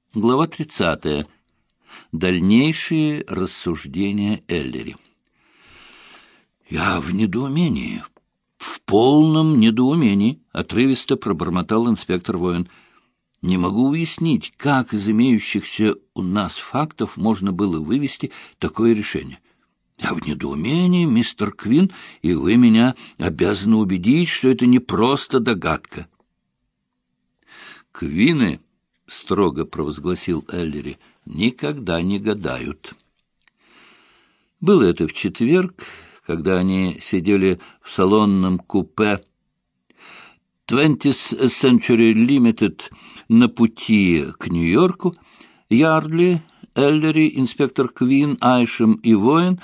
Глава 30. Дальнейшие рассуждения Эллери. «Я в недоумении, в полном недоумении», — отрывисто пробормотал инспектор Воин. «Не могу уяснить, как из имеющихся у нас фактов можно было вывести такое решение. Я в недоумении, мистер Квин, и вы меня обязаны убедить, что это не просто догадка». «Квины», — строго провозгласил Эллери, — «никогда не гадают». Было это в четверг, когда они сидели в салонном купе 20th Century Limited на пути к Нью-Йорку. Ярдли, Эллери, инспектор Квин, Айшем и Воин.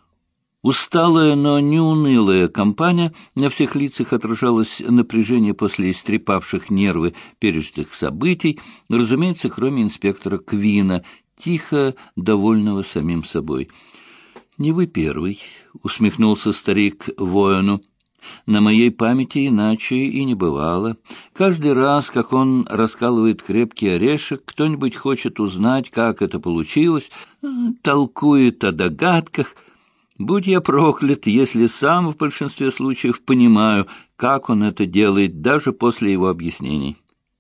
Усталая, но не унылая компания, на всех лицах отражалось напряжение после истрепавших нервы пережитых событий, разумеется, кроме инспектора Квина, тихо довольного самим собой. «Не вы первый», — усмехнулся старик Воину. «На моей памяти иначе и не бывало. Каждый раз, как он раскалывает крепкий орешек, кто-нибудь хочет узнать, как это получилось, толкует о догадках. Будь я проклят, если сам в большинстве случаев понимаю, как он это делает, даже после его объяснений».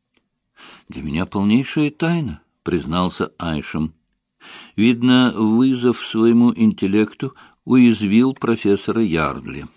«Для меня полнейшая тайна», — признался Айшем. Видно, вызов своему интеллекту уязвил профессора Ярдли.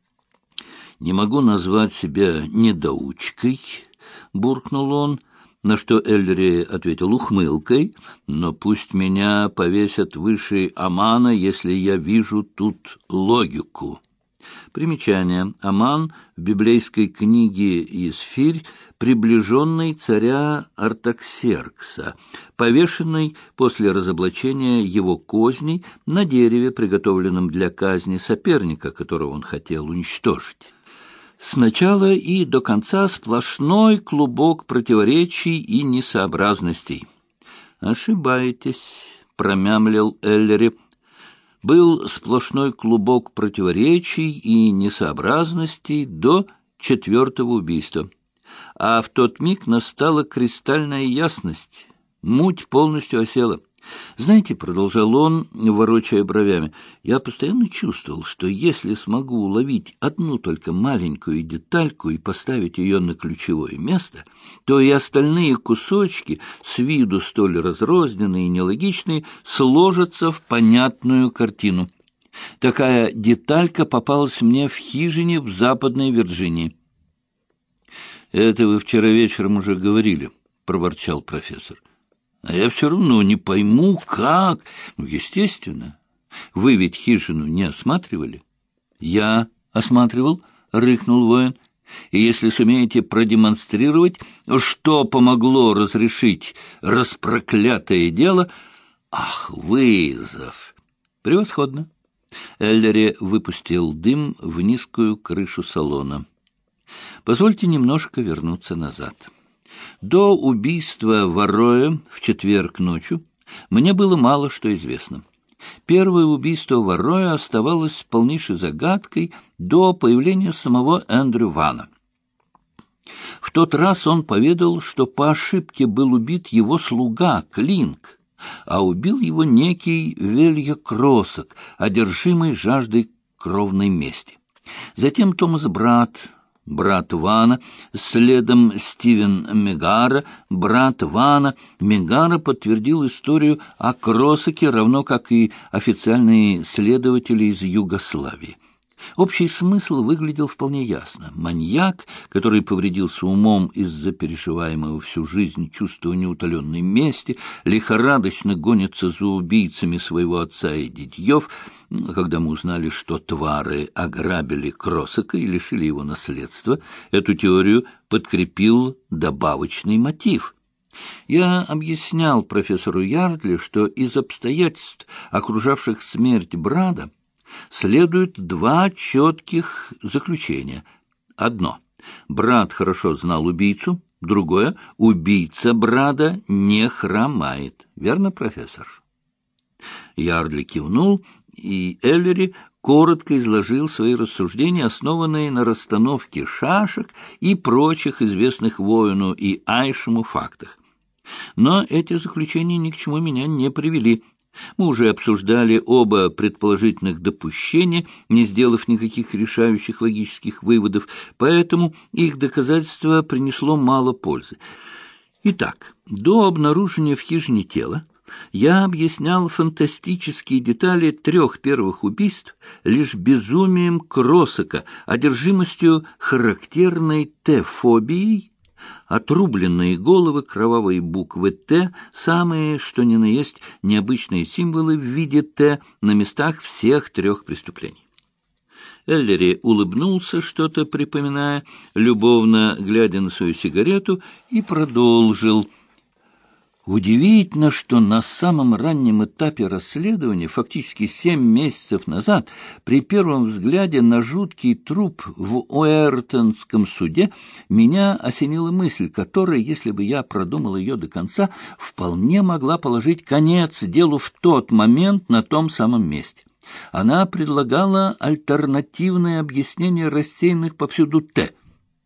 «Не могу назвать себя недоучкой», — буркнул он, на что Эллери ответил ухмылкой, «но пусть меня повесят выше Амана, если я вижу тут логику». Примечание. Аман в библейской книге Исфирь, приближенный царя Артаксеркса, повешенный после разоблачения его козней на дереве, приготовленном для казни соперника, которого он хотел уничтожить. Сначала и до конца сплошной клубок противоречий и несообразностей. «Ошибаетесь», — промямлил Эллери. «Был сплошной клубок противоречий и несообразностей до 4-го убийства. А в тот миг настала кристальная ясность. Муть полностью осела. Знаете, — продолжал он, ворочая бровями, — я постоянно чувствовал, что если смогу уловить одну только маленькую детальку и поставить ее на ключевое место, то и остальные кусочки, с виду столь разрозненные и нелогичные, сложатся в понятную картину. Такая деталька попалась мне в хижине в Западной Вирджинии». «Это вы вчера вечером уже говорили», — проворчал профессор. «А я все равно не пойму, как...» «Естественно. Вы ведь хижину не осматривали?» «Я осматривал», — рыкнул Воин. «И если сумеете продемонстрировать, что помогло разрешить распроклятое дело...» «Ах, вызов!» «Превосходно!» Эллери выпустил дым в низкую крышу салона. «Позвольте немножко вернуться назад. До убийства Варроя в четверг ночью мне было мало что известно. Первое убийство Варроя оставалось полнейшей загадкой до появления самого Эндрю Вана. В тот раз он поведал, что по ошибке был убит его слуга Клинк, а убил его некий Велья Кросок, одержимый жаждой кровной мести. Затем Томас брат Вана, следом Стивен Мегара, брат Вана. Мегара подтвердил историю о Кросаке, равно как и официальные следователи из Югославии. Общий смысл выглядел вполне ясно. Маньяк, который повредился умом из-за переживаемого всю жизнь чувства неутоленной мести, лихорадочно гонится за убийцами своего отца и дядьев. Когда мы узнали, что твары ограбили Кросака и лишили его наследства, эту теорию подкрепил добавочный мотив. Я объяснял профессору Ярдли, что из обстоятельств, окружавших смерть брата, следует два четких заключения. Одно — брат хорошо знал убийцу. Другое — убийца брата не хромает. Верно, профессор? Ярдли кивнул, и Эллери коротко изложил свои рассуждения, основанные на расстановке шашек и прочих известных Воину и Айшему фактах. Но эти заключения ни к чему меня не привели. Мы уже обсуждали оба предположительных допущения, не сделав никаких решающих логических выводов, поэтому их доказательство принесло мало пользы. Итак, до обнаружения в хижине тела я объяснял фантастические детали 3 первых убийств лишь безумием Кросака, одержимостью характерной Т-фобией. Отрубленные головы, кровавые буквы «Т», самые, что ни на есть, необычные символы в виде «Т» на местах всех 3 преступлений. Эллери улыбнулся, что-то припоминая, любовно глядя на свою сигарету, и продолжил. Удивительно, что на самом раннем этапе расследования, фактически 7 месяцев назад, при первом взгляде на жуткий труп в Уэртонском суде, меня осенила мысль, которая, если бы я продумал ее до конца, вполне могла положить конец делу в тот момент на том самом месте. Она предлагала альтернативное объяснение рассеянных повсюду «Т».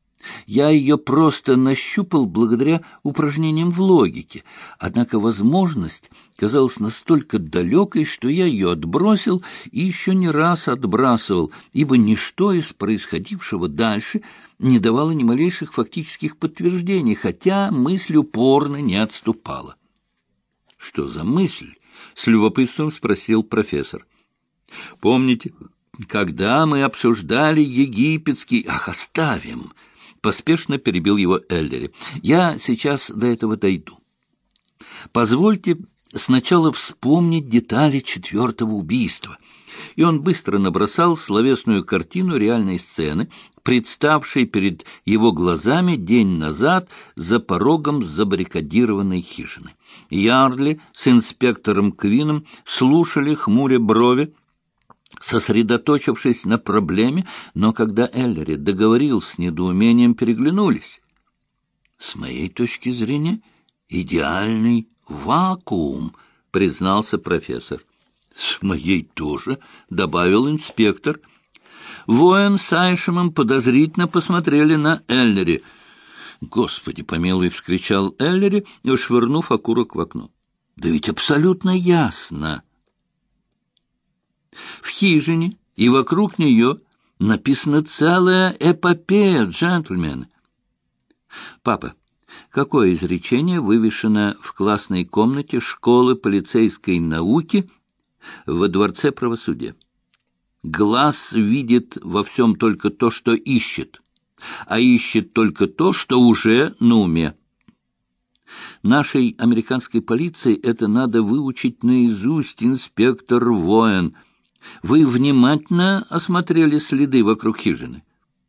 Я ее просто нащупал благодаря упражнениям в логике, однако возможность казалась настолько далекой, что я ее отбросил и еще не раз отбрасывал, ибо ничто из происходившего дальше не давало ни малейших фактических подтверждений, хотя мысль упорно не отступала. — Что за мысль? — с любопытством спросил профессор. — Помните, когда мы обсуждали египетский... Ах, оставим! — поспешно перебил его Эллери. — Я сейчас до этого дойду. Позвольте сначала вспомнить детали 4-го убийства. И он быстро набросал словесную картину реальной сцены, представшей перед его глазами день назад за порогом забаррикадированной хижины. Ярли с инспектором Квином слушали, хмуря брови, сосредоточившись на проблеме, но когда Эллери договорил с недоумением, переглянулись. С моей точки зрения, идеальный вакуум, признался профессор. С моей тоже, добавил инспектор. Воин с Айшемом подозрительно посмотрели на Эллери. «Господи помилуй!» — вскричал Эллери, швырнув окурок в окно. «Да ведь абсолютно ясно!» В хижине и вокруг нее написана целая эпопея, джентльмены. Папа, какое изречение вывешено в классной комнате школы полицейской науки во Дворце правосудия? Глаз видит во всем только то, что ищет, а ищет только то, что уже на уме. Нашей американской полиции это надо выучить наизусть, инспектор Воин. Вы внимательно осмотрели следы вокруг хижины?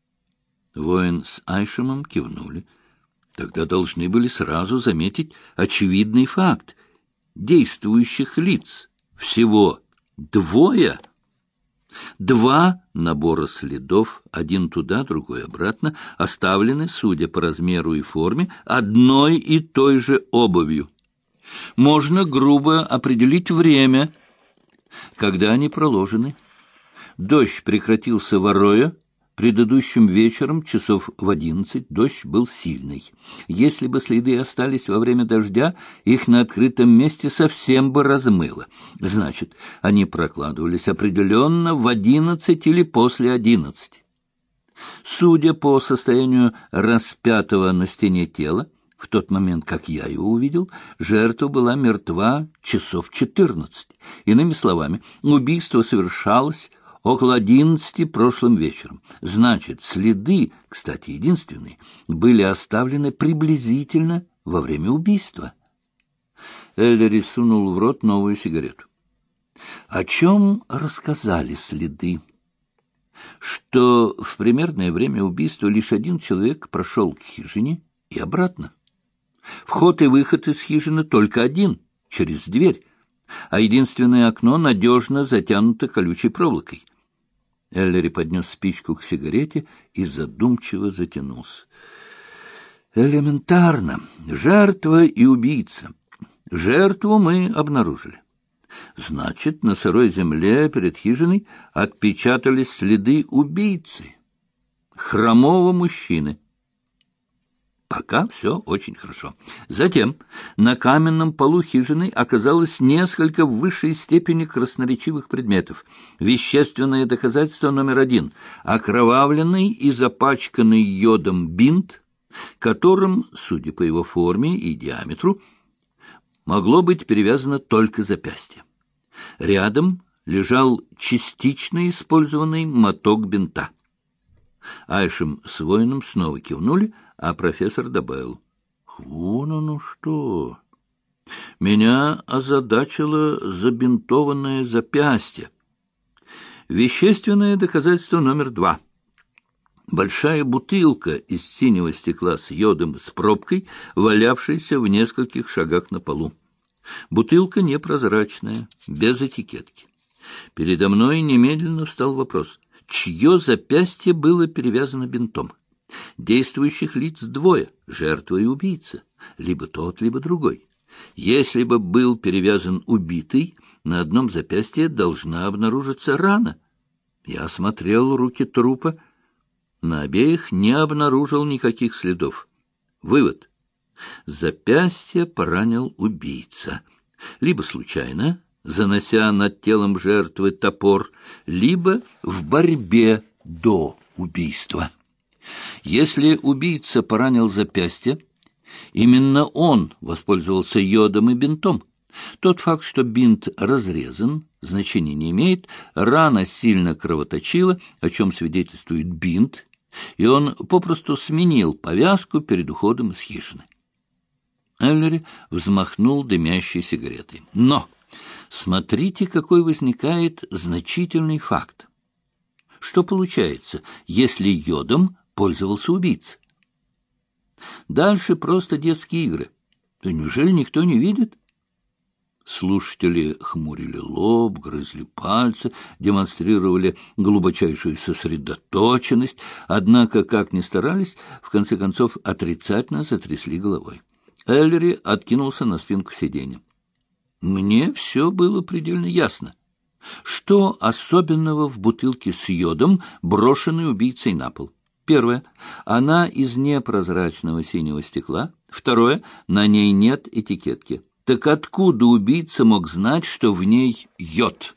Воин с Айшемом кивнули. Тогда должны были сразу заметить очевидный факт. Действующих лиц всего 2. 2 набора следов, один туда, другой обратно, оставлены, судя по размеру и форме, одной и той же обувью. Можно грубо определить время, когда они проложены. Дождь прекратился в Арроё предыдущим вечером часов в 11. Дождь был сильный. Если бы следы остались во время дождя, их на открытом месте совсем бы размыло. Значит, они прокладывались определенно в 11 или после 11. Судя по состоянию распятого на стене тела, в тот момент, как я его увидел, жертва была мертва часов 14. Иными словами, убийство совершалось около 11 прошлым вечером. Значит, следы, кстати, единственные, были оставлены приблизительно во время убийства. Эллери сунул в рот новую сигарету. О чем рассказали следы? Что в примерное время убийства лишь один человек прошел к хижине и обратно. Вход и выход из хижины только один, через дверь, а единственное окно надежно затянуто колючей проволокой. Эллери поднес спичку к сигарете и задумчиво затянулся. Элементарно. Жертва и убийца. Жертву мы обнаружили. Значит, на сырой земле перед хижиной отпечатались следы убийцы, хромого мужчины. Пока все очень хорошо. Затем на каменном полу хижины оказалось несколько в высшей степени красноречивых предметов. Вещественное доказательство номер 1 — окровавленный и запачканный йодом бинт, которым, судя по его форме и диаметру, могло быть перевязано только запястье. Рядом лежал частично использованный моток бинта. Айшем с воином снова кивнули, а профессор добавил: «Вон оно что! Меня озадачило забинтованное запястье. Вещественное доказательство номер 2. Большая бутылка из синего стекла с йодом с пробкой, валявшаяся в нескольких шагах на полу. Бутылка непрозрачная, без этикетки. Передо мной немедленно встал вопрос: чье запястье было перевязано бинтом? Действующих лиц двое — жертва и убийца, либо тот, либо другой. Если бы был перевязан убитый, на одном запястье должна обнаружиться рана. Я осмотрел руки трупа, на обеих не обнаружил никаких следов. Вывод: запястье поранил убийца, либо случайно, занося над телом жертвы топор, либо в борьбе до убийства. Если убийца поранил запястье, именно он воспользовался йодом и бинтом. Тот факт, что бинт разрезан, значения не имеет, рана сильно кровоточила, о чем свидетельствует бинт, и он попросту сменил повязку перед уходом из хижины. Эллери взмахнул дымящей сигаретой. Но смотрите, какой возникает значительный факт. Что получается, если йодом пользовался убийца? Дальше просто детские игры. Да неужели никто не видит? Слушатели хмурили лоб, грызли пальцы, демонстрировали глубочайшую сосредоточенность, однако, как ни старались, в конце концов отрицательно затрясли головой. Эллери откинулся на спинку сиденья. Мне все было предельно ясно. Что особенного в бутылке с йодом, брошенной убийцей на пол? Первое. Она из непрозрачного синего стекла. Второе. На ней нет этикетки. Так откуда убийца мог знать, что в ней йод?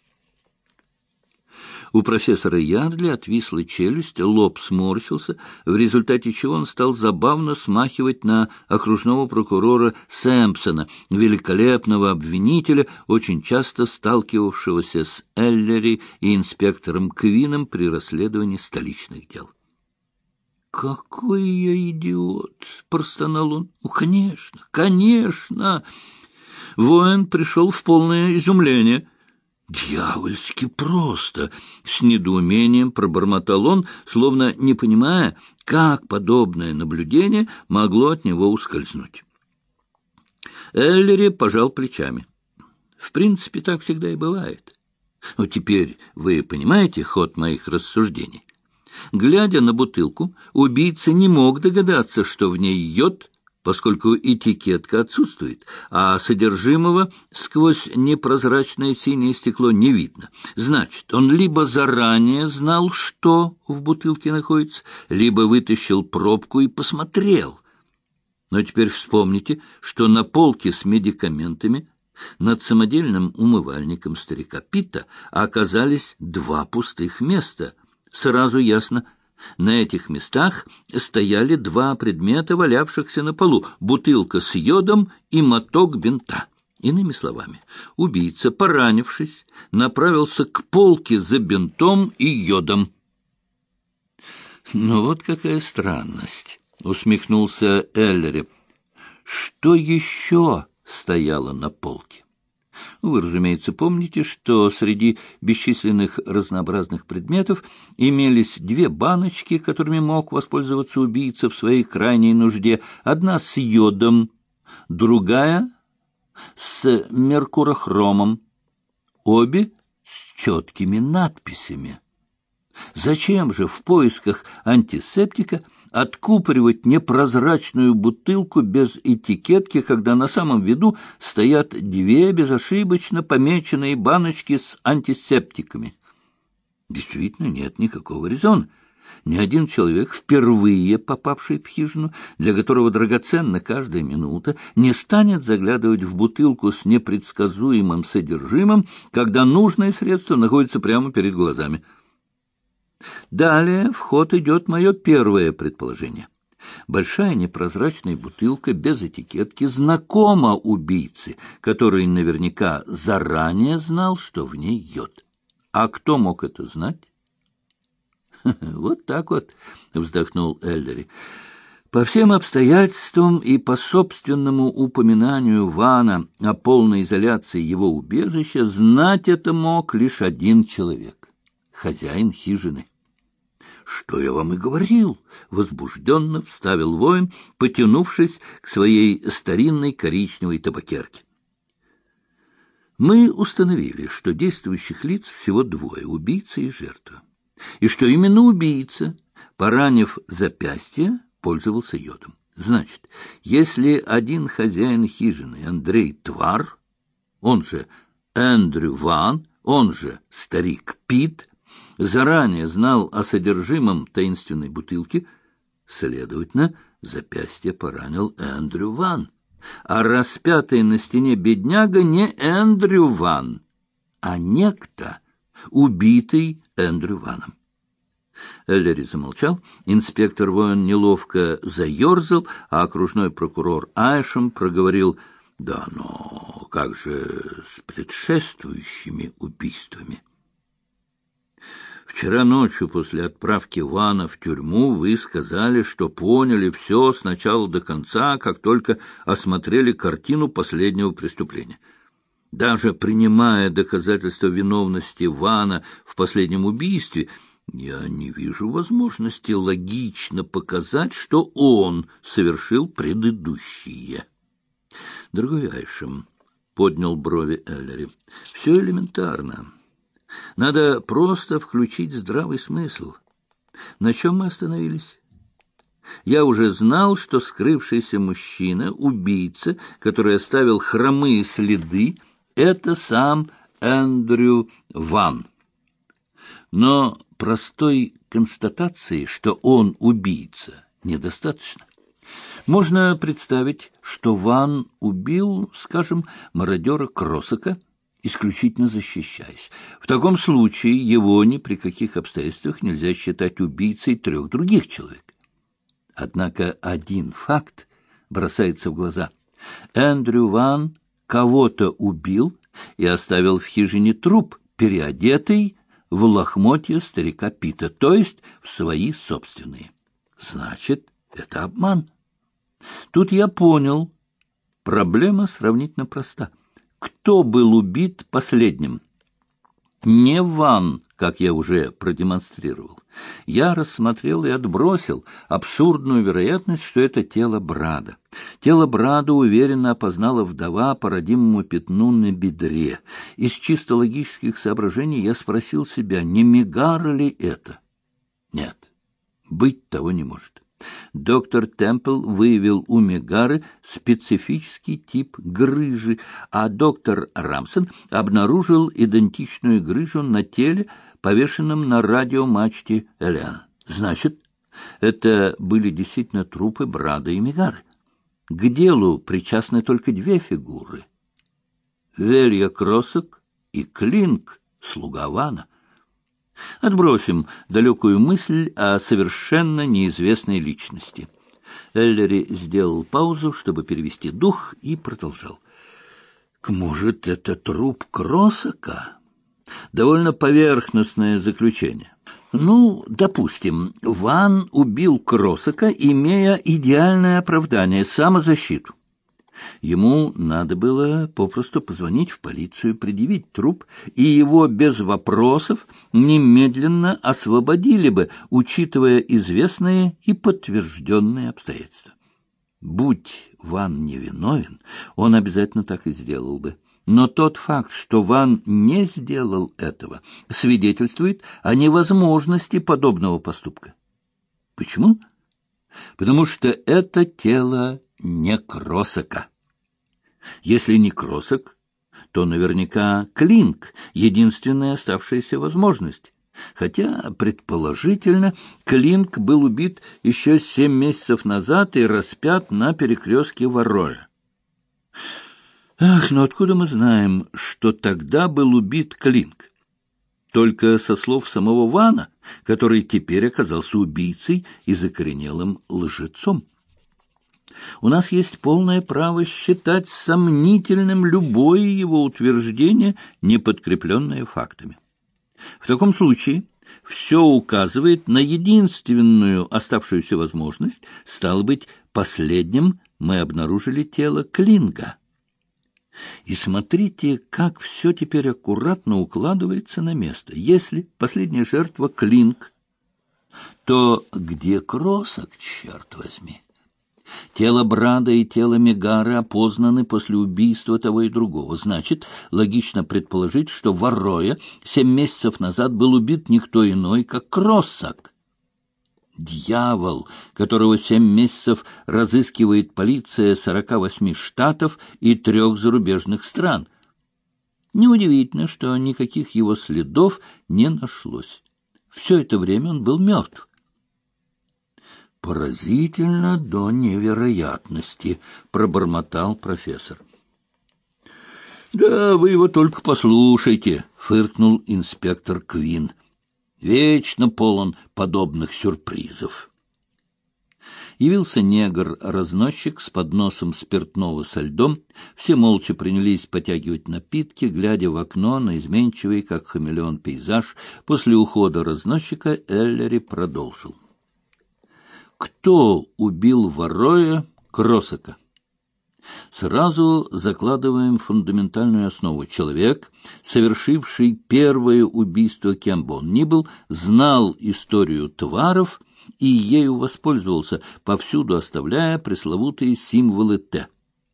У профессора Ярдли отвисла челюсть, лоб сморщился, в результате чего он стал забавно смахивать на окружного прокурора Сэмпсона, великолепного обвинителя, очень часто сталкивавшегося с Эллери и инспектором Квином при расследовании столичных дел. «Какой я идиот!» — простонал он. «Ну, конечно, конечно!» Воин пришел в полное изумление. «Дьявольски просто!» — с недоумением пробормотал он, словно не понимая, как подобное наблюдение могло от него ускользнуть. Эллери пожал плечами. «В принципе, так всегда и бывает. Но теперь вы понимаете ход моих рассуждений? Глядя на бутылку, убийца не мог догадаться, что в ней йод, поскольку этикетка отсутствует, а содержимого сквозь непрозрачное синее стекло не видно. Значит, он либо заранее знал, что в бутылке находится, либо вытащил пробку и посмотрел. Но теперь вспомните, что на полке с медикаментами над самодельным умывальником старика Питта оказались 2 пустых места. Сразу ясно, на этих местах стояли 2 предмета, валявшихся на полу — бутылка с йодом и моток бинта. Иными словами, убийца, поранившись, направился к полке за бинтом и йодом. «Ну вот какая странность!» — усмехнулся Эллери. «Что еще стояло на полке?» Вы, разумеется, помните, что среди бесчисленных разнообразных предметов имелись 2 баночки, которыми мог воспользоваться убийца в своей крайней нужде. Одна с йодом, другая с меркурохромом. Обе с четкими надписями. Зачем же в поисках антисептика откупоривать непрозрачную бутылку без этикетки, когда на самом виду стоят 2 безошибочно помеченные баночки с антисептиками? Действительно, нет никакого резона. Ни один человек, впервые попавший в хижину, для которого драгоценна каждая минута, не станет заглядывать в бутылку с непредсказуемым содержимым, когда нужное средство находится прямо перед глазами. Далее в ход идет мое первое предположение. Большая непрозрачная бутылка без этикетки знакома убийце, который наверняка заранее знал, что в ней йод. А кто мог это знать? «Вот так вот», — вздохнул Эллери. «По всем обстоятельствам и по собственному упоминанию Вана о полной изоляции его убежища знать это мог лишь один человек — хозяин хижины». «Что я вам и говорил», — возбужденно вставил воин, потянувшись к своей старинной коричневой табакерке. «Мы установили, что действующих лиц всего двое — убийца и жертва, и что именно убийца, поранив запястье, пользовался йодом. Значит, если один хозяин хижины, Андрей Твар, он же Эндрю Ван, он же старик Пит, заранее знал о содержимом таинственной бутылки, следовательно, запястье поранил Эндрю Ван, а распятый на стене бедняга не Эндрю Ван, а некто, убитый Эндрю Ваном. Эллери замолчал, инспектор Воин неловко заерзал, а окружной прокурор Айшем проговорил: «Да, но как же с предшествующими убийствами?» «Вчера ночью после отправки Вана в тюрьму вы сказали, что поняли все с начала до конца, как только осмотрели картину последнего преступления. Даже принимая доказательства виновности Вана в последнем убийстве, я не вижу возможности логично показать, что он совершил предыдущие». «Дорогой Айшем», — поднял брови Эллери, — «все элементарно. Надо просто включить здравый смысл. На чем мы остановились? Я уже знал, что скрывшийся мужчина, убийца, который оставил хромые следы, это сам Эндрю Ван. Но простой констатации, что он убийца, недостаточно. Можно представить, что Ван убил, скажем, мародера Кросака, исключительно защищаясь. В таком случае его ни при каких обстоятельствах нельзя считать убийцей 3 других человек. Однако один факт бросается в глаза. Эндрю Ван кого-то убил и оставил в хижине труп, переодетый в лохмотья старика Пита, то есть в свои собственные. Значит, это обман. Тут я понял, проблема сравнительно проста. Кто был убит последним? Не Ван, как я уже продемонстрировал. Я рассмотрел и отбросил абсурдную вероятность, что это тело Брада. Тело Брада уверенно опознала вдова по родимому пятну на бедре. Из чисто логических соображений я спросил себя, не Мегара ли это? Нет, быть того не может. Доктор Темпл выявил у Мегары специфический тип грыжи, а доктор Рамсон обнаружил идентичную грыжу на теле, повешенном на радиомачте Элеан. Значит, это были действительно трупы Брада и Мегары. К делу причастны только 2 фигуры — Велья Кросак и Клинк, слуга Вана. Отбросим далекую мысль о совершенно неизвестной личности. Эллери сделал паузу, чтобы перевести дух, и продолжал. Может, это труп Кросака? Довольно поверхностное заключение. Ну, допустим, Ван убил Кросака, имея идеальное оправдание — самозащиту. Ему надо было попросту позвонить в полицию, предъявить труп, и его без вопросов немедленно освободили бы, учитывая известные и подтвержденные обстоятельства. Будь Ван невиновен, он обязательно так и сделал бы. Но тот факт, что Ван не сделал этого, свидетельствует о невозможности подобного поступка. Почему? Потому что это тело не Кросака. Если не Кросак, то наверняка Клинк — единственная оставшаяся возможность. хотя, предположительно, Клинк был убит еще 7 месяцев назад и распят на перекрестке Варроя. Ах, но откуда мы знаем, что тогда был убит Клинк? Только со слов самого Вана, который теперь оказался убийцей и закоренелым лжецом. У нас есть полное право считать сомнительным любое его утверждение, не подкрепленное фактами. В таком случае все указывает на единственную оставшуюся возможность, стало быть, последним мы обнаружили тело Клинга. И смотрите, как все теперь аккуратно укладывается на место. Если последняя жертва Клинг, то где Кросок, черт возьми? Тело Брада и тело Мегары опознаны после убийства того и другого. Значит, логично предположить, что Варроя 7 месяцев назад был убит никто иной, как Кросок. Дьявол, которого 7 месяцев разыскивает полиция 48 штатов и 3 зарубежных стран. Неудивительно, что никаких его следов не нашлось. Все это время он был мертв. «Поразительно до невероятности», — пробормотал профессор. «Да вы его только послушайте», — фыркнул инспектор Квин. «Вечно полон подобных сюрпризов». Явился негр-разносчик с подносом спиртного со льдом. Все молча принялись потягивать напитки, глядя в окно на изменчивый, как хамелеон, пейзаж. После ухода разносчика Эллери продолжил. Кто убил Варроя Кросока? Сразу закладываем фундаментальную основу. Человек, совершивший первое убийство, кем бы он ни был, знал историю тваров и ею воспользовался, повсюду оставляя пресловутые символы Т.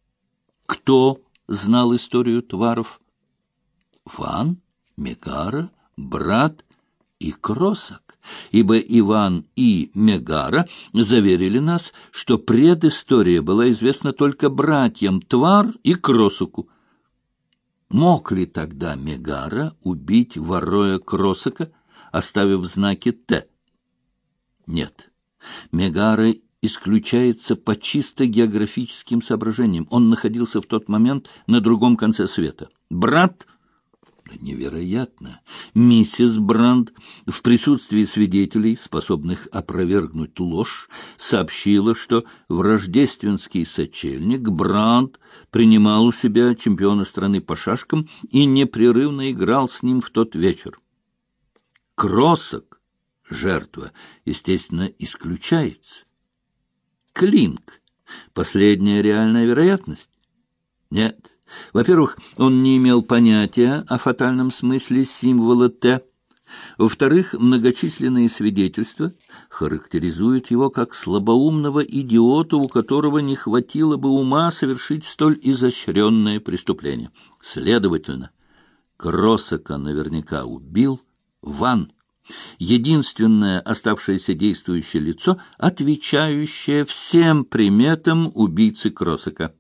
Кто знал историю тваров? Ван, Мегара, Брат и Кросок. Ибо Иван и Мегара заверили нас, что предыстория была известна только братьям Твар и Кросоку. Мог ли тогда Мегара убить Варроя Кросока, оставив знаки Т? Нет. Мегара исключается по чисто географическим соображениям. Он находился в тот момент на другом конце света. Брат... Невероятно! Миссис Бранд в присутствии свидетелей, способных опровергнуть ложь, сообщила, что в рождественский сочельник Бранд принимал у себя чемпиона страны по шашкам и непрерывно играл с ним в тот вечер. Кросок, жертва, естественно, исключается. Клинк — последняя реальная вероятность. Нет. Во-первых, он не имел понятия о фатальном смысле символа «Т». Во-вторых, многочисленные свидетельства характеризуют его как слабоумного идиота, у которого не хватило бы ума совершить столь изощренное преступление. Следовательно, Кросока наверняка убил Ван. Единственное оставшееся действующее лицо, отвечающее всем приметам убийцы Кросока.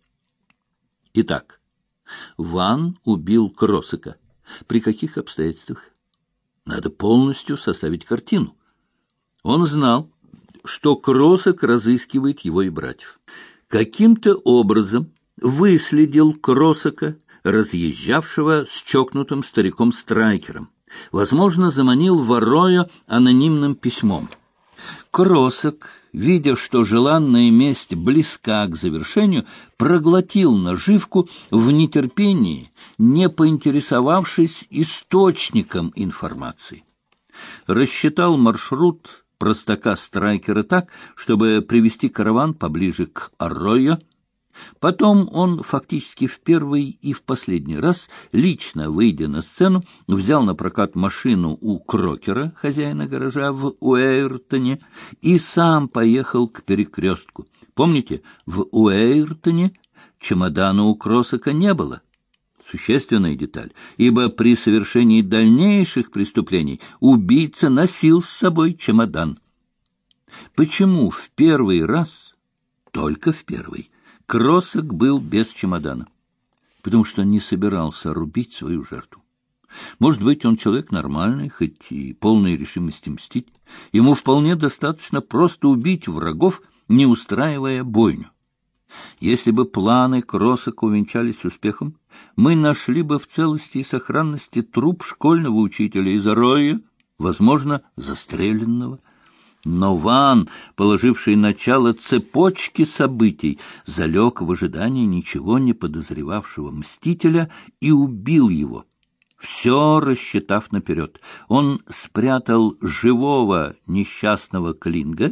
Итак, Ван убил Кросока. При каких обстоятельствах? Надо полностью составить картину. Он знал, что Кросок разыскивает его и братьев. Каким-то образом выследил Кросока, разъезжавшего с чокнутым стариком Страйкером. Возможно, заманил Варроя анонимным письмом. Кросок, видя, что желанная месть близка к завершению, проглотил наживку в нетерпении, не поинтересовавшись источником информации. Рассчитал маршрут простака Страйкера так, чтобы привести караван поближе к Арройо. Потом он фактически в первый и в последний раз, лично выйдя на сцену, взял на прокат машину у Крокера, хозяина гаража в Уэйртоне, и сам поехал к перекрестку. Помните, в Уэйртоне чемодана у Кросока не было. Существенная деталь, ибо при совершении дальнейших преступлений убийца носил с собой чемодан. Почему в первый раз, только в первый, Кросок был без чемодана? Потому что не собирался рубить свою жертву. Может быть, он человек нормальный, хоть и полной решимости мстить. Ему вполне достаточно просто убить врагов, не устраивая бойню. Если бы планы Кросака увенчались успехом, мы нашли бы в целости и сохранности труп школьного учителя из Арроя, возможно, застреленного. Но Ван, положивший начало цепочке событий, залег в ожидании ничего не подозревавшего мстителя и убил его, все рассчитав наперед. Он спрятал живого несчастного Клинга,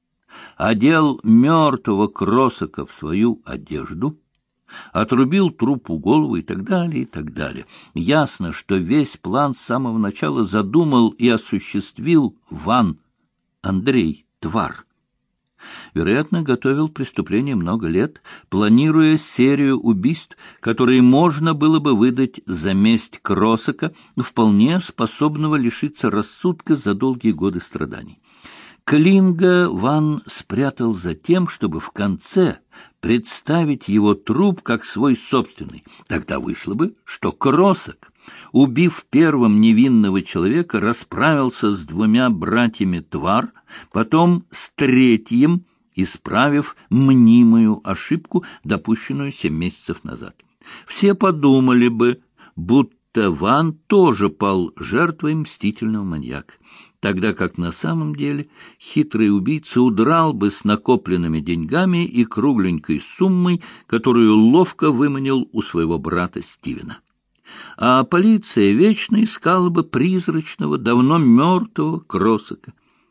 одел мертвого Кросака в свою одежду, отрубил трупу голову и так далее, и так далее. Ясно, что весь план с самого начала задумал и осуществил Ван Андрей Твар. Вероятно, готовил преступление много лет, планируя серию убийств, которые можно было бы выдать за месть Кросака, вполне способного лишиться рассудка за долгие годы страданий. Клинга Ван спрятал за тем, чтобы в конце представить его труп как свой собственный. Тогда вышло бы, что Кросак, убив первым невинного человека, расправился с двумя братьями Твар, потом с третьим, исправив мнимую ошибку, допущенную 7 месяцев назад. Все подумали бы, будто Ван тоже пал жертвой мстительного маньяка, тогда как на самом деле хитрый убийца удрал бы с накопленными деньгами и кругленькой суммой, которую ловко выманил у своего брата Стивена. А полиция вечно искала бы призрачного, давно мертвого Кросака.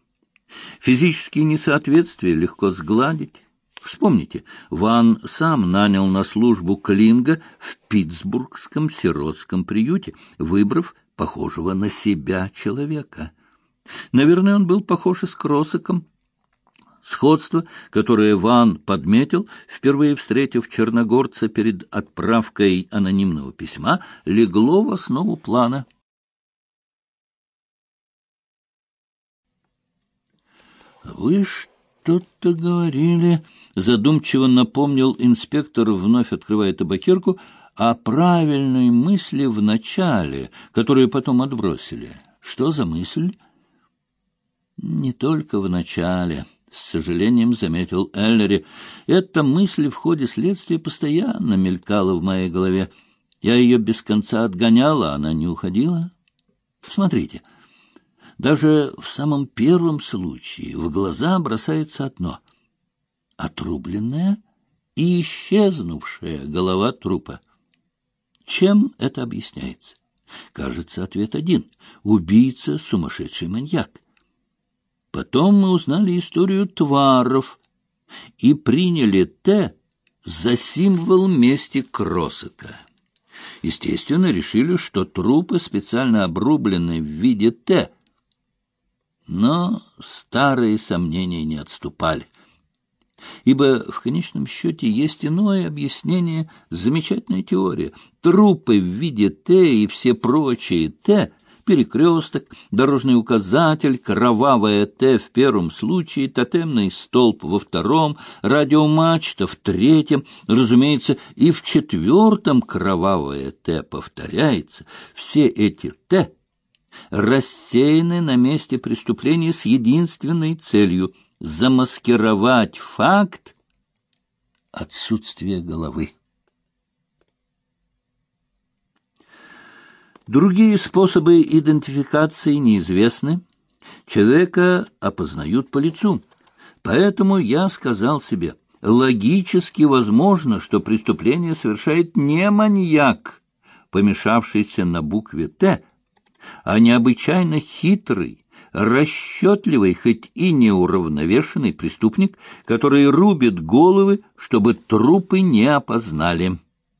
Физические несоответствия легко сгладить. Вспомните, Ван сам нанял на службу Клинга в питтсбургском сиротском приюте, выбрав похожего на себя человека. Наверное, он был похож и с Кросаком. Сходство, которое Ван подметил, впервые встретив черногорца перед отправкой анонимного письма, легло в основу плана. «Вы что-то говорили», — задумчиво напомнил инспектор, вновь открывая табакерку, о правильной мысли в начале, которую потом отбросили. Что за мысль? Не только в начале, — с сожалением заметил Эллери. Эта мысль в ходе следствия постоянно мелькала в моей голове. Я ее без конца отгоняла, а она не уходила. Смотрите. Даже в самом первом случае в глаза бросается одно — отрубленная и исчезнувшая голова трупа. Чем это объясняется? Кажется, ответ один — убийца, сумасшедший маньяк. Потом мы узнали историю Тваров и приняли Т за символ мести Кросака. Естественно, решили, что трупы специально обрублены в виде Т. Но старые сомнения не отступали, ибо в конечном счете есть иное объяснение, замечательная теория. Трупы в виде Т и все прочие Т — перекресток, дорожный указатель, кровавая Т в первом случае, тотемный столб во втором, радиомачта в третьем, разумеется, и в четвертом кровавая Т повторяется. Все эти Т рассеяны на месте преступления с единственной целью — замаскировать факт отсутствия головы. Другие способы идентификации неизвестны. Человека опознают по лицу. Поэтому я сказал себе, логически возможно, что преступление совершает не маньяк, помешавшийся на букве «Т», а необычайно хитрый, расчетливый, хоть и неуравновешенный преступник, который рубит головы, чтобы трупы не опознали.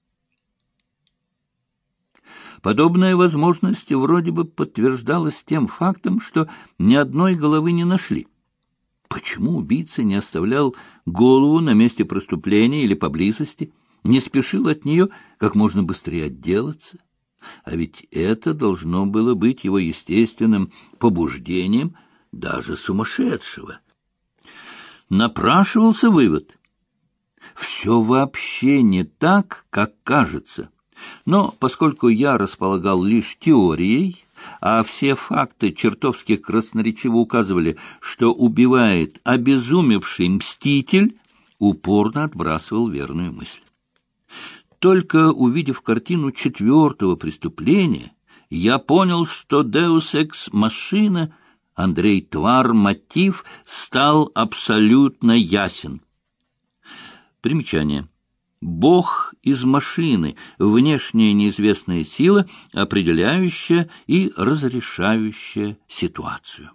Подобная возможность вроде бы подтверждалась тем фактом, что ни одной головы не нашли. Почему убийца не оставлял голову на месте преступления или поблизости, не спешил от нее как можно быстрее отделаться? А ведь это должно было быть его естественным побуждением даже сумасшедшего. Напрашивался вывод. Все вообще не так, как кажется. Но поскольку я располагал лишь теорией, а все факты чертовски красноречиво указывали, что убивает обезумевший мститель, упорно отбрасывал верную мысль. Только увидев картину четвертого преступления, я понял, что Deus Ex Machina, Андрей Твар, мотив стал абсолютно ясен. Примечание. Бог из машины — внешняя неизвестная сила, определяющая и разрешающая ситуацию.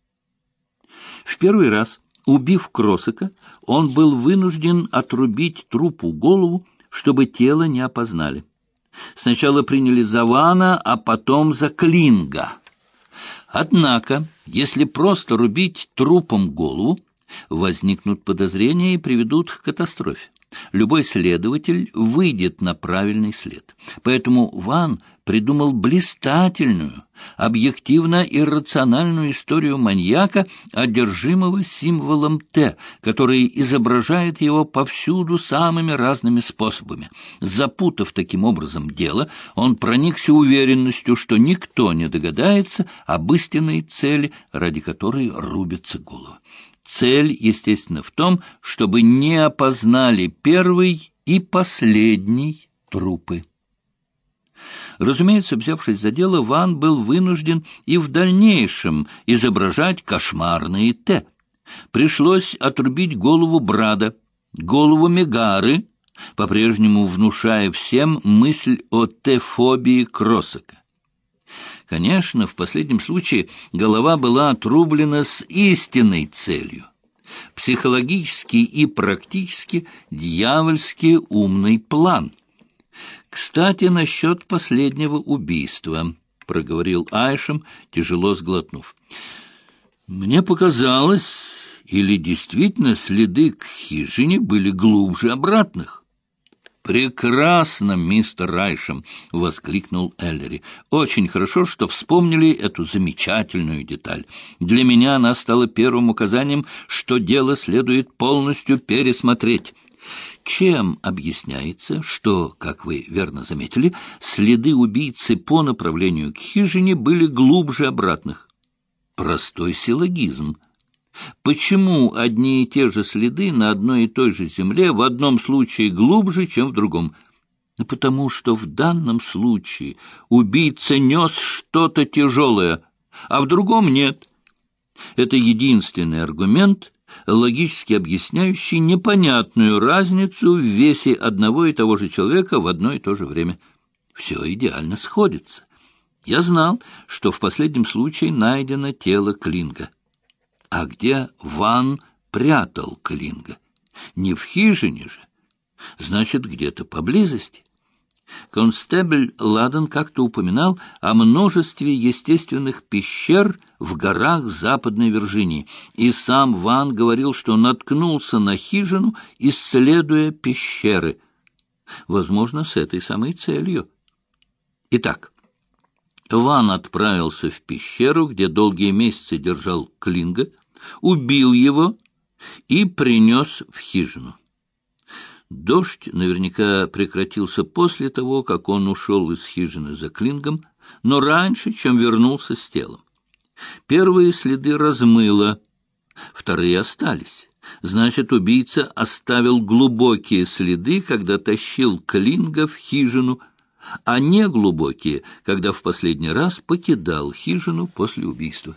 В первый раз, убив Кросака, он был вынужден отрубить трупу голову, чтобы тело не опознали. Сначала приняли за Вана, а потом за Клинга. Однако, если просто рубить трупом голову, возникнут подозрения и приведут к катастрофе. Любой следователь выйдет на правильный след. Поэтому Ван придумал блистательную, объективно-иррациональную историю маньяка, одержимого символом Т, который изображает его повсюду самыми разными способами. Запутав таким образом дело, он проникся уверенностью, что никто не догадается об истинной цели, ради которой рубится голова. Цель, естественно, в том, чтобы не опознали первый и последний трупы. Разумеется, взявшись за дело, Ван был вынужден и в дальнейшем изображать кошмарные Т. Пришлось отрубить голову Брада, голову Мегары, по-прежнему внушая всем мысль о Т-фобии Кросака. Конечно, в последнем случае голова была отрублена с истинной целью. Психологически и практически дьявольски умный план. «Кстати, насчет последнего убийства», — проговорил Айшем, тяжело сглотнув. «Мне показалось, или действительно следы к хижине были глубже обратных?» «Прекрасно, мистер Айшем!» — воскликнул Эллери. «Очень хорошо, что вспомнили эту замечательную деталь. Для меня она стала первым указанием, что дело следует полностью пересмотреть. Чем объясняется, что, как вы верно заметили, следы убийцы по направлению к хижине были глубже обратных? Простой силлогизм. Почему одни и те же следы на одной и той же земле в одном случае глубже, чем в другом? Потому что в данном случае убийца нес что-то тяжелое, а в другом нет. Это единственный аргумент, логически объясняющий непонятную разницу в весе одного и того же человека в одно и то же время. Все идеально сходится. Я знал, что в последнем случае найдено тело Клинга. А где Ван прятал Клинга? Не в хижине же. Значит, где-то поблизости. Констебль Ладен как-то упоминал о множестве естественных пещер в горах Западной Вирджинии, и сам Ван говорил, что наткнулся на хижину, исследуя пещеры. Возможно, с этой самой целью. Итак, Ван отправился в пещеру, где долгие месяцы держал Клинга, убил его и принес в хижину. Дождь наверняка прекратился после того, как он ушел из хижины за Клингом, но раньше, чем вернулся с телом. Первые следы размыло, вторые остались. Значит, убийца оставил глубокие следы, когда тащил Клинга в хижину, а не глубокие, когда в последний раз покидал хижину после убийства.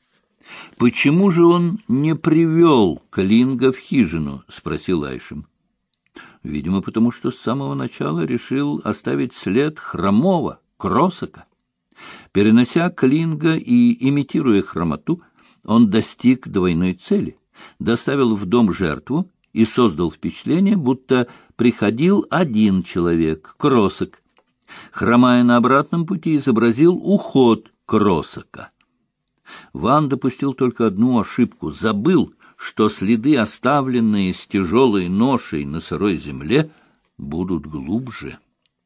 «Почему же он не привел Клинга в хижину?» — спросил Айшем. «Видимо, потому что с самого начала решил оставить след хромого, Кросака. Перенося Клинга и имитируя хромоту, он достиг двойной цели, доставил в дом жертву и создал впечатление, будто приходил один человек, Кросак. Хромая на обратном пути, изобразил уход Кросака. Ван допустил только одну ошибку — забыл, что следы, оставленные с тяжелой ношей на сырой земле, будут глубже.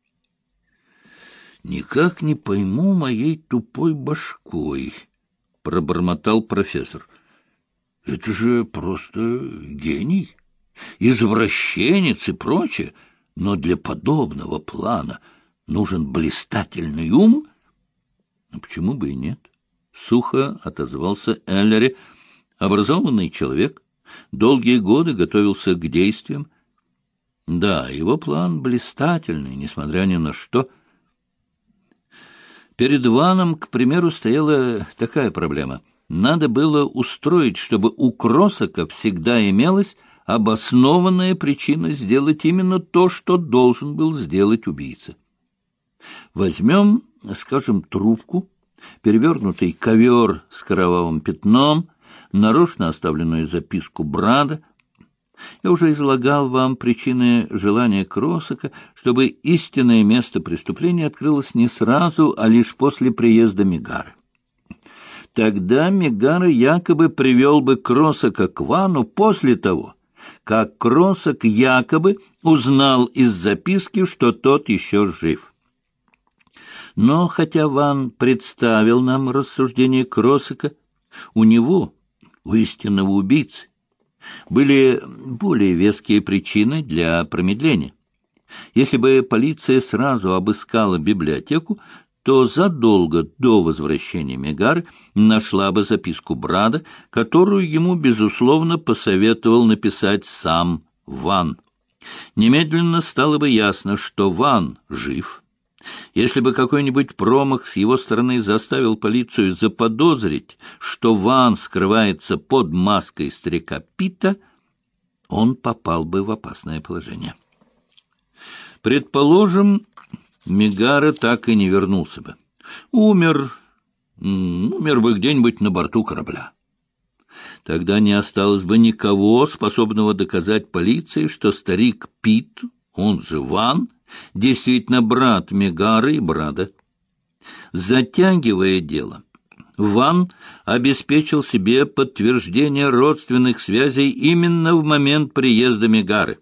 «Никак не пойму моей тупой башкой», — пробормотал профессор. «Это же просто гений, извращенец и прочее, но для подобного плана нужен блистательный ум? Почему бы и нет? Сухо отозвался Эллери. Образованный человек, долгие годы готовился к действиям. Да, его план блистательный, несмотря ни на что. Перед Ваном, к примеру, стояла такая проблема. Надо было устроить, чтобы у Кросака всегда имелась обоснованная причина сделать именно то, что должен был сделать убийца. Возьмем, скажем, трубку, перевернутый ковер с кровавым пятном, нарочно оставленную записку Брада. Я уже излагал вам причины желания Кросака, чтобы истинное место преступления открылось не сразу, а лишь после приезда Мегары. Тогда Мегара якобы привел бы Кросака к Вану после того, как Кросак якобы узнал из записки, что тот еще жив. Но хотя Ван представил нам рассуждение Кросака, у него, у истинного убийцы, были более веские причины для промедления. Если бы полиция сразу обыскала библиотеку, то задолго до возвращения Мегары нашла бы записку Брада, которую ему, безусловно, посоветовал написать сам Ван. Немедленно стало бы ясно, что Ван жив. Если бы какой-нибудь промах с его стороны заставил полицию заподозрить, что Ван скрывается под маской старика Питта, он попал бы в опасное положение. Предположим, Мегара так и не вернулся бы. Умер бы где-нибудь на борту корабля. Тогда не осталось бы никого, способного доказать полиции, что старик Питт, он же Ван, действительно брат Мегары и Брада. Затягивая дело, Ван обеспечил себе подтверждение родственных связей именно в момент приезда Мегары.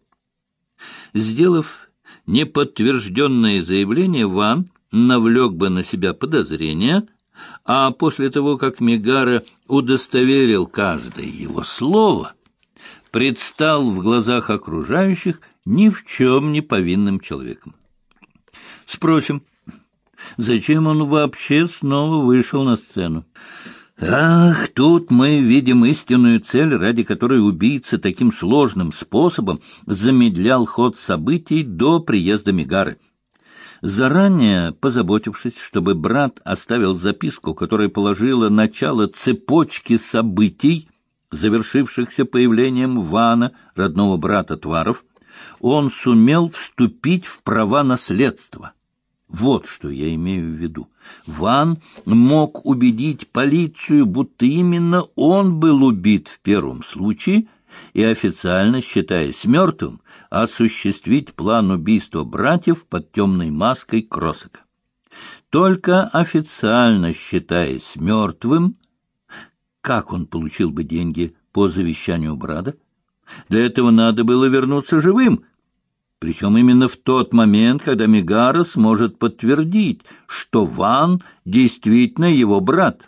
Сделав неподтвержденное заявление, Ван навлек бы на себя подозрения, а после того, как Мегара удостоверил каждое его слово, предстал в глазах окружающих ни в чем не повинным человеком. Спросим, зачем он вообще снова вышел на сцену? Ах, тут мы видим истинную цель, ради которой убийца таким сложным способом замедлял ход событий до приезда Мегары. Заранее позаботившись, чтобы брат оставил записку, которая положила начало цепочке событий, завершившихся появлением Вана, родного брата Тваров, он сумел вступить в права наследства. Вот что я имею в виду. Ван мог убедить полицию, будто именно он был убит в первом случае, и официально, считаясь мертвым, осуществить план убийства братьев под темной маской Кросака. Только официально, считаясь мертвым, как он получил бы деньги по завещанию Брада? Для этого надо было вернуться живым, причем именно в тот момент, когда Мегара сможет подтвердить, что Ван действительно его брат.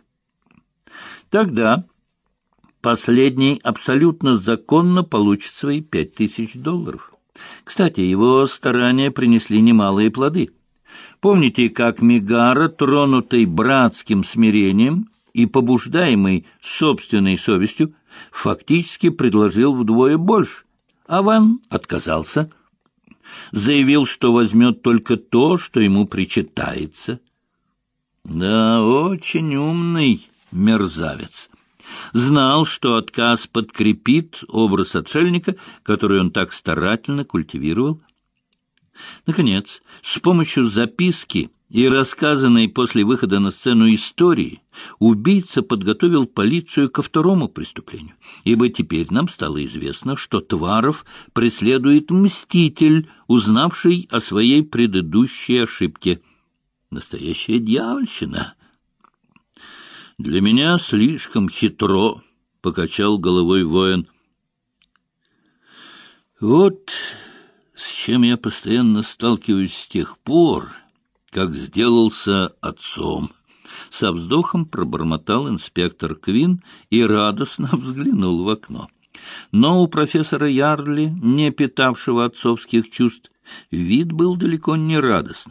Тогда последний абсолютно законно получит свои $5000. Кстати, его старания принесли немалые плоды. Помните, как Мегара, тронутый братским смирением и побуждаемый собственной совестью, фактически предложил вдвое больше, а Ван отказался. Заявил, что возьмет только то, что ему причитается. Да, очень умный мерзавец. Знал, что отказ подкрепит образ отшельника, который он так старательно культивировал. Наконец, с помощью записки и рассказанной после выхода на сцену истории убийца подготовил полицию ко второму преступлению, ибо теперь нам стало известно, что Тваров преследует мститель, узнавший о своей предыдущей ошибке. Настоящая дьявольщина. «Для меня слишком хитро», — покачал головой воин. «Вот с чем я постоянно сталкиваюсь с тех пор, как сделался отцом». Со вздохом пробормотал инспектор Квин и радостно взглянул в окно. Но у профессора Ярли, не питавшего отцовских чувств, вид был далеко не радостный.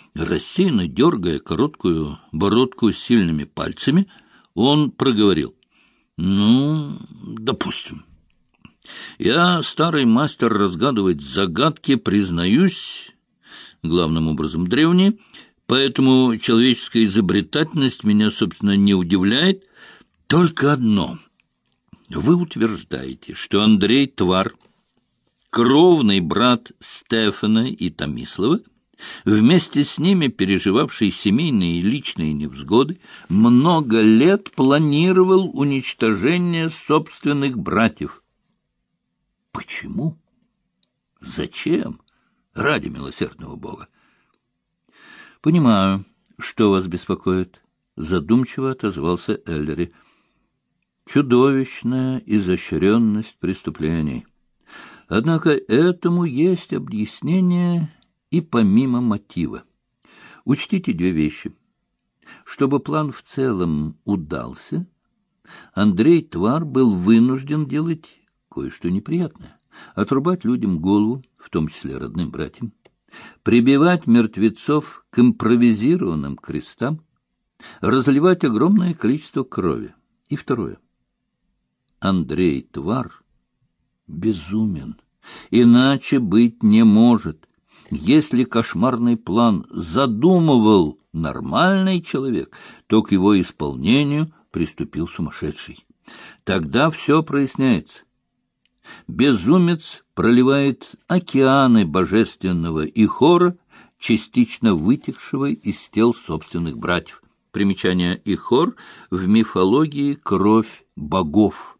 Рассеянно дергая короткую бородку с сильными пальцами, он проговорил: «Ну, допустим. Я старый мастер разгадывать загадки, признаюсь, главным образом древние, поэтому человеческая изобретательность меня, собственно, не удивляет. Только одно. Вы утверждаете, что Андрей Твар, кровный брат Стефана и Томислава, вместе с ними переживавший семейные и личные невзгоды, много лет планировал уничтожение собственных братьев. Почему? Зачем? Ради милосердного Бога. — Понимаю, что вас беспокоит, — задумчиво отозвался Эллери. — Чудовищная изощренность преступлений. Однако этому есть объяснение и помимо мотива. Учтите две вещи. Чтобы план в целом удался, Андрей Твар был вынужден делать кое-что неприятное — отрубать людям голову, в том числе родным братьям, прибивать мертвецов к импровизированным крестам, разливать огромное количество крови. И второе. Андрей Твар безумен. Иначе быть не может. Если кошмарный план задумывал нормальный человек, то к его исполнению приступил сумасшедший. Тогда все проясняется. Безумец проливает океаны божественного ихора, частично вытекшего из тел собственных братьев. Примечание: ихор в мифологии — кровь богов.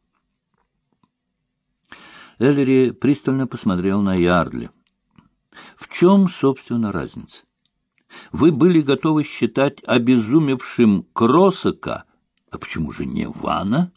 Эллери пристально посмотрел на Ярдли. В чем, собственно, разница? Вы были готовы считать обезумевшим Кросака, а почему же не Вана?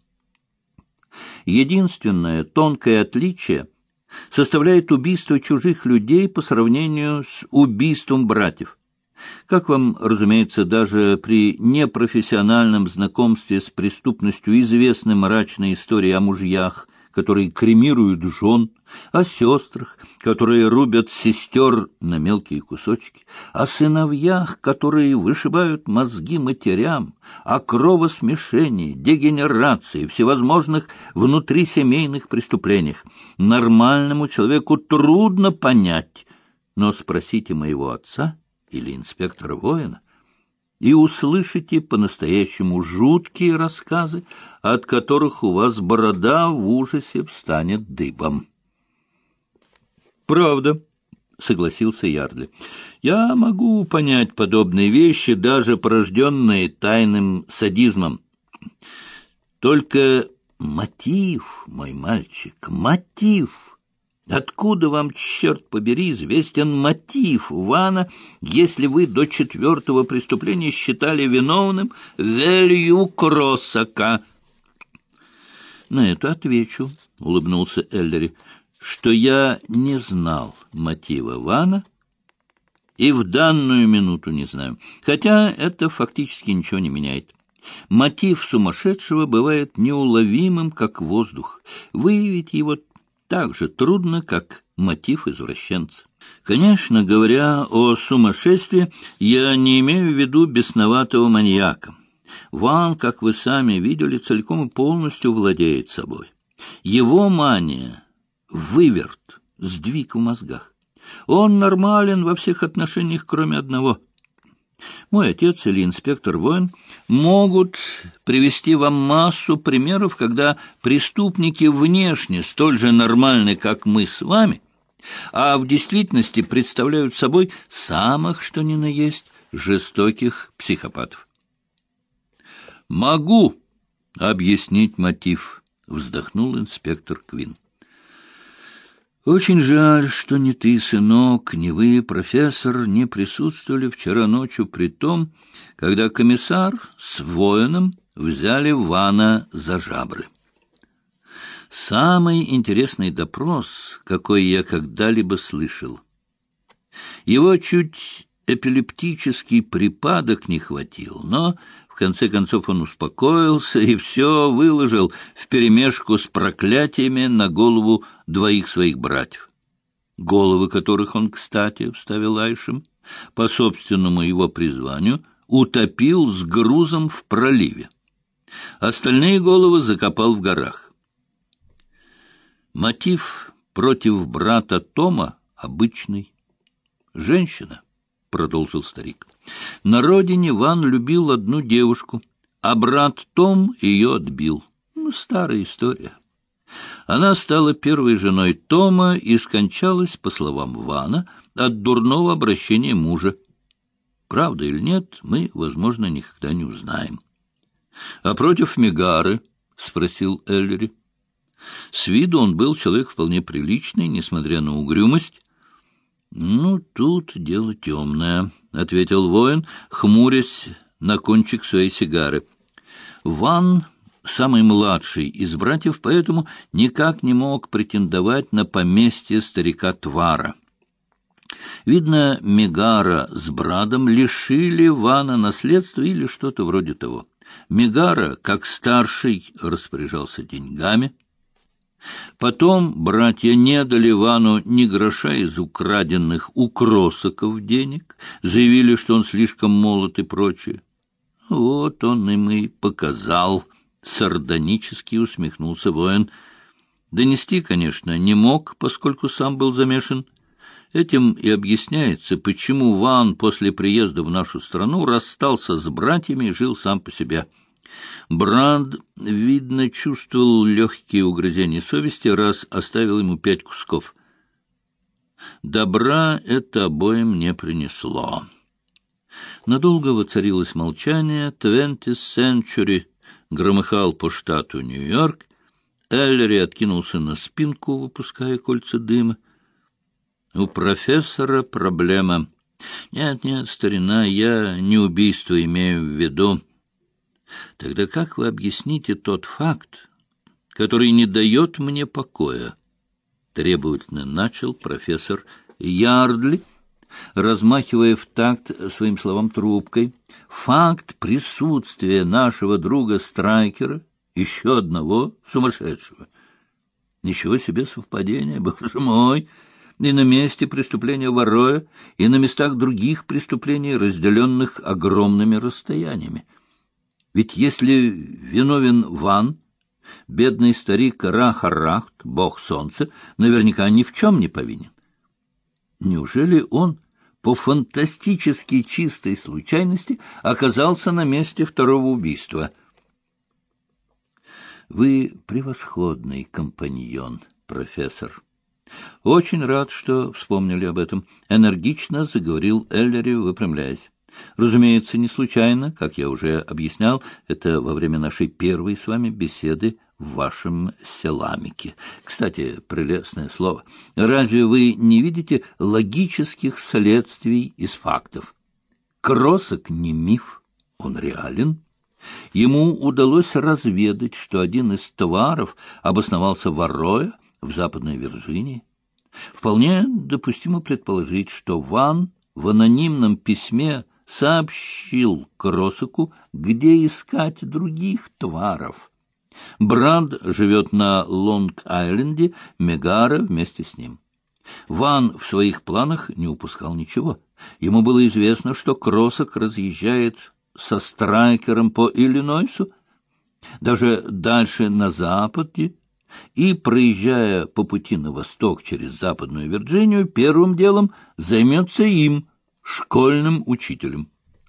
Единственное тонкое отличие составляет убийство чужих людей по сравнению с убийством братьев. Как вам, разумеется, даже при непрофессиональном знакомстве с преступностью известны мрачные истории о мужьях, которые кремируют жен, о сестрах, которые рубят сестер на мелкие кусочки, о сыновьях, которые вышибают мозги матерям, о кровосмешении, дегенерации, всевозможных внутрисемейных преступлениях. Нормальному человеку трудно понять, но спросите моего отца или инспектора Воина, и услышите по-настоящему жуткие рассказы, от которых у вас борода в ужасе встанет дыбом. — Правда, — согласился Ярдли. — Я могу понять подобные вещи, даже порожденные тайным садизмом. Только мотив, мой мальчик, мотив. Откуда вам, черт побери, известен мотив Вана, если вы до 4-го преступления считали виновным Велью Кросака? — На это отвечу, — улыбнулся Эллери, — что я не знал мотива Вана и в данную минуту не знаю, хотя это фактически ничего не меняет. Мотив сумасшедшего бывает неуловимым, как воздух. Выявить его так же трудно, как мотив извращенца. Конечно, говоря о сумасшествии, я не имею в виду бесноватого маньяка. Ван, как вы сами видели, целиком и полностью владеет собой. Его мания — выверт, сдвиг в мозгах. Он нормален во всех отношениях, кроме одного. Мой отец или инспектор Воин могут привести вам массу примеров, когда преступники внешне столь же нормальны, как мы с вами, а в действительности представляют собой самых, что ни на есть, жестоких психопатов. «Могу объяснить мотив», — вздохнул инспектор Квин. «Очень жаль, что ни ты, сынок, ни вы, профессор, не присутствовали вчера ночью при том, когда комиссар с Воином взяли Вана за жабры. Самый интересный допрос, какой я когда-либо слышал. Его чуть эпилептический припадок не хватил, но в конце концов он успокоился и все выложил вперемешку с проклятиями на голову 2 своих братьев, головы которых он, кстати, вставил Айшем, по собственному его призванию, утопил с грузом в проливе. Остальные головы закопал в горах. Мотив против брата Тома обычный. Женщина, — продолжил старик. На родине Ван любил одну девушку, а брат Том ее отбил. Старая история. Она стала первой женой Тома и скончалась, по словам Вана, от дурного обращения мужа. Правда или нет, мы, возможно, никогда не узнаем. — А против Мегары? — спросил Эллери. С виду он был человек вполне приличный, несмотря на угрюмость. — Тут дело темное, — ответил воин, хмурясь на кончик своей сигары. Ван, самый младший из братьев, поэтому никак не мог претендовать на поместье старика Твара. Видно, Мегара с Брадом лишили Вана наследства или что-то вроде того. Мегара, как старший, распоряжался деньгами. Потом братья не дали Вану ни гроша из украденных у Кросоков денег, заявили, что он слишком молод и прочее. Вот он им и показал, — сардонически усмехнулся воин. Донести, конечно, не мог, поскольку сам был замешан. Этим и объясняется, почему Ван после приезда в нашу страну расстался с братьями и жил сам по себе. Брат, видно, чувствовал легкие угрызения совести, раз оставил ему 5 кусков. Добра это обоим не принесло. Надолго воцарилось молчание. 20th Century громыхал по штату Нью-Йорк. Эллери откинулся на спинку, выпуская кольца дыма. У профессора проблема. Нет, старина, я не убийство имею в виду. Тогда как вы объясните тот факт, который не дает мне покоя? Требовательно начал профессор Ярдли, размахивая в такт своим словам трубкой. Факт присутствия нашего друга Страйкера, еще одного сумасшедшего. Ничего себе совпадение, боже мой! И на месте преступления Вароя, и на местах других преступлений, разделенных огромными расстояниями. Ведь если виновен Ван, бедный старик Рахарахт, бог солнца, наверняка ни в чем не повинен. Неужели он по фантастически чистой случайности оказался на месте второго убийства? Вы превосходный компаньон, профессор. Очень рад, что вспомнили об этом. Энергично заговорил Эллери, выпрямляясь. Разумеется, не случайно, как я уже объяснял, это во время нашей первой с вами беседы в вашем селамике. Кстати, прелестное слово. Разве вы не видите логических следствий из фактов? Кросок не миф, он реален. Ему удалось разведать, что один из товаров обосновался в Ароя, в Западной Вирджинии. Вполне допустимо предположить, что Ван в анонимном письме сообщил Кросоку, где искать других товаров. Бранд живет на Лонг-Айленде, Мегара вместе с ним. Ван в своих планах не упускал ничего. Ему было известно, что Кросок разъезжает со Страйкером по Иллинойсу, даже дальше на западе, и, проезжая по пути на восток через Западную Вирджинию, первым делом займется им, школьным учителем.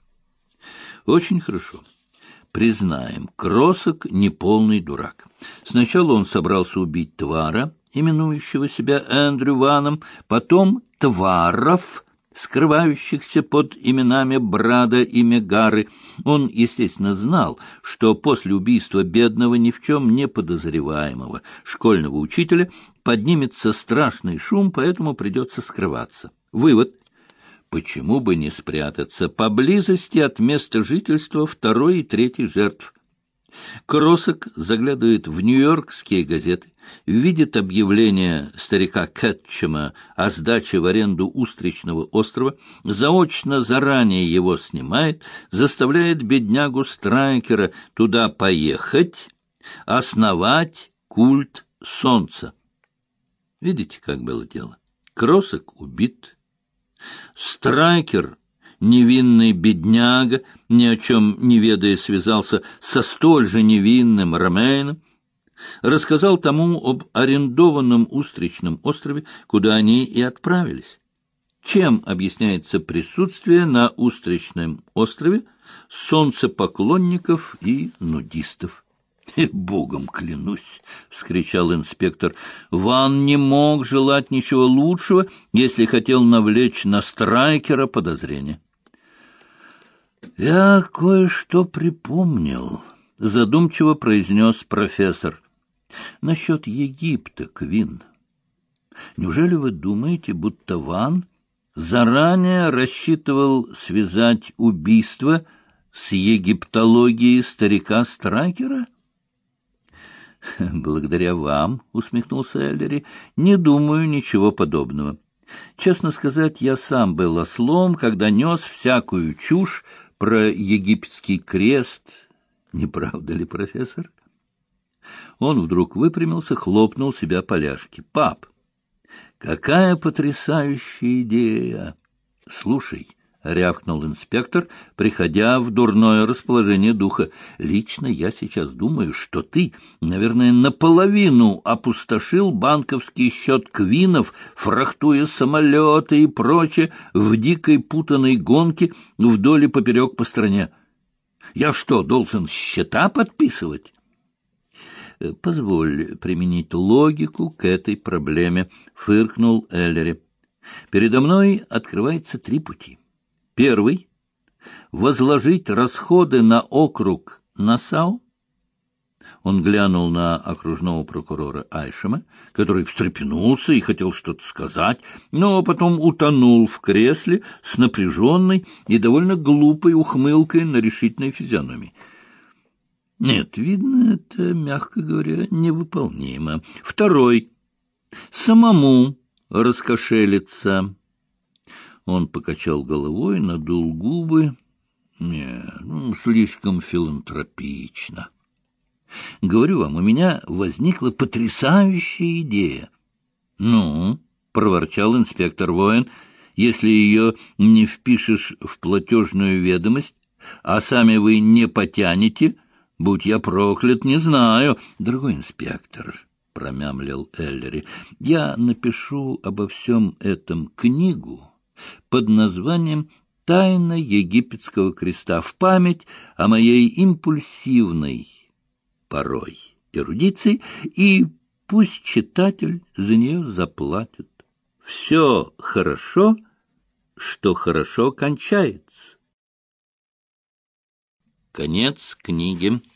Очень хорошо. Признаем, Кросок не полный дурак. Сначала он собрался убить Твара, именующего себя Эндрю Ваном, потом Тваров, скрывающихся под именами Брада и Мегары. Он, естественно, знал, что после убийства бедного, ни в чем не подозреваемого школьного учителя поднимется страшный шум, поэтому придется скрываться. Вывод. Почему бы не спрятаться поблизости от места жительства второй и третьей жертв? Кросок заглядывает в нью-йоркские газеты, видит объявление старика Кетчема о сдаче в аренду Устричного острова, заочно заранее его снимает, заставляет беднягу Страйкера туда поехать, основать культ солнца. Видите, как было дело? Кросок убит. Страйкер, невинный бедняга, ни о чем не ведая, связался со столь же невинным Ромейном, рассказал тому об арендованном Устричном острове, куда они и отправились. Чем объясняется присутствие на Устричном острове солнцепоклонников и нудистов? — Богом клянусь! — вскричал инспектор. — Ван не мог желать ничего лучшего, если хотел навлечь на Страйкера подозрения. — Я кое-что припомнил, — задумчиво произнес профессор. — Насчет Египта, Квин. Неужели вы думаете, будто Ван заранее рассчитывал связать убийство с египтологией старика Страйкера? — Благодаря вам, — усмехнулся Эллери, — не думаю ничего подобного. Честно сказать, я сам был ослом, когда нес всякую чушь про египетский крест. Не правда ли, профессор? Он вдруг выпрямился, хлопнул себя по ляжке. — Пап, какая потрясающая идея! Слушай, — рявкнул инспектор, приходя в дурное расположение духа, — лично я сейчас думаю, что ты, наверное, наполовину опустошил банковский счет Квинов, фрахтуя самолеты и прочее в дикой путанной гонке вдоль и поперек по стране. Я что, должен счета подписывать? — Позволь применить логику к этой проблеме, — фыркнул Эллери. — Передо мной открывается 3 пути. Первый — возложить расходы на округ Нассау. Он глянул на окружного прокурора Айшема, который встрепенулся и хотел что-то сказать, но потом утонул в кресле с напряженной и довольно глупой ухмылкой на решительной физиономии. Нет, видно, это, мягко говоря, невыполнимо. Второй — самому раскошелиться. Он покачал головой, надул губы. Слишком филантропично. Говорю вам, у меня возникла потрясающая идея. — Ну, — проворчал инспектор Воин, — если ее не впишешь в платежную ведомость, а сами вы не потянете, будь я проклят, не знаю. — Дорогой инспектор, — промямлил Эллери, — я напишу обо всем этом книгу под названием «Тайна египетского креста» в память о моей импульсивной порой эрудиции, и пусть читатель за нее заплатит. Все хорошо, что хорошо кончается. Конец книги.